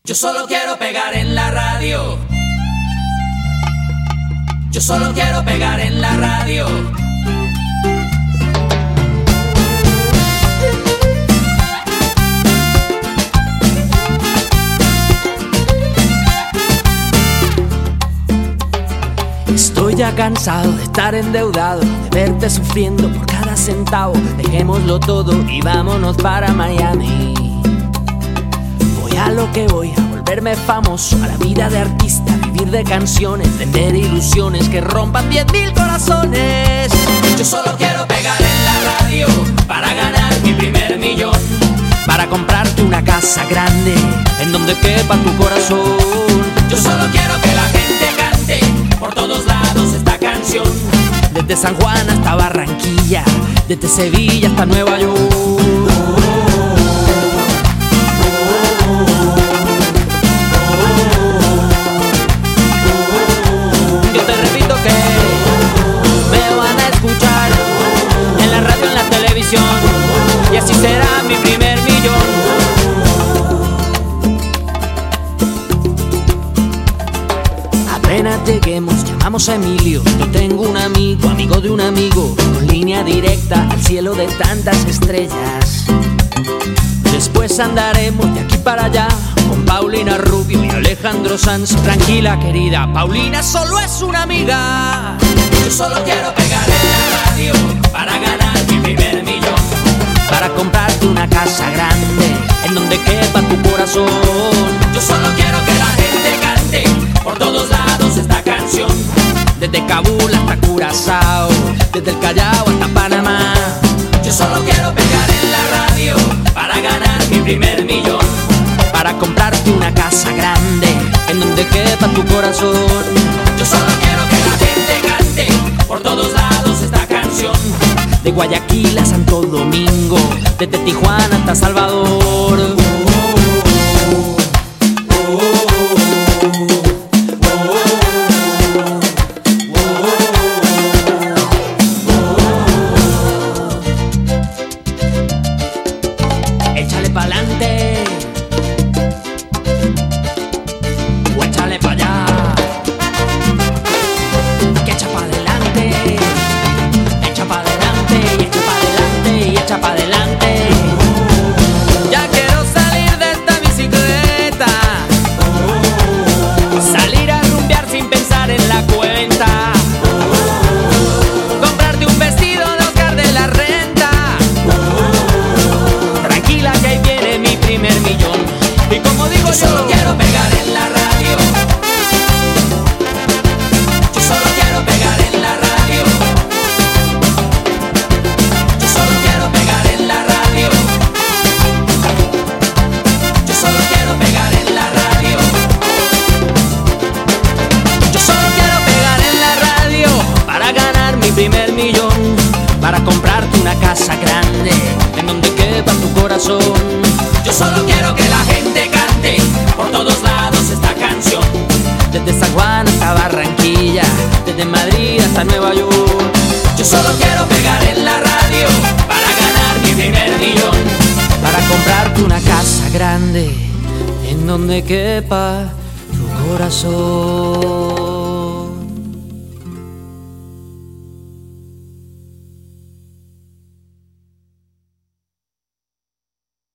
Yo solo quiero pegar en la radio. Yo solo quiero pegar en la radio. Estoy ya cansado de estar endeudado, de verte sufriendo por cada centavo. Dejémoslo todo y vámonos para Miami. Voy a lo que voy, a volverme famoso, a la vida de artista, vivir de canciones, vender ilusiones que rompan 10.000 corazones. Yo solo quiero pegar en la radio para ganar mi primer millón, para comprarte una casa grande en donde quepa tu corazón. Yo solo quiero que la gente cante por todos lados esta canción, desde San Juan hasta Barranquilla, desde Sevilla hasta Nueva York. Yo te repito que me van a escuchar en la radio, en la televisión, y así será mi primer millón. Apenas lleguemos, llamamos a Emilio. Yo tengo un amigo, amigo de un amigo, con línea directa al cielo de tantas estrellas. Después andaremos de aquí para allá con Paulina Rubio y Alejandro Sanz. Tranquila, querida, Paulina solo es una amiga. Yo solo quiero pegar en la radio para ganar mi primer millón, para comprarte una casa grande en donde quepa tu corazón. Yo solo quiero que la gente cante por todos lados esta canción, desde Kabul hasta Curazao, desde el Callao hasta Panamá. Yo solo quiero pegar en la radio para ganar mi primer millón, para comprarte una casa grande en donde quepa tu corazón. Yo solo quiero que la gente cante por todos lados esta canción, de Guayaquil a Santo Domingo, desde Tijuana hasta Salvador. Échale pa'lante o échale pa' allá, que echa pa' adelante, echa pa' adelante y echa pa' adelante y echa pa' adelante. Ya quiero salir de esta bicicleta, salir a rumbear sin pensar en la cuenta, comprarte un vestido de Oscar de la Renta. Tranquila que ahí viene mi primer millón. Y como digo yo solo quiero pegar en la radio. Yo solo quiero pegar en la radio. Yo solo quiero pegar en la radio. Yo solo quiero pegar en la radio. Yo solo quiero pegar en la radio para ganar mi primer millón, para comprarte una casa grande en donde quepa tu corazón. Yo solo quiero que la gente cante por todos lados esta canción, desde San Juan hasta Barranquilla, desde Madrid hasta Nueva York. Yo solo quiero pegar en la radio para ganar mi primer millón, para comprarte una casa grande en donde quepa tu corazón.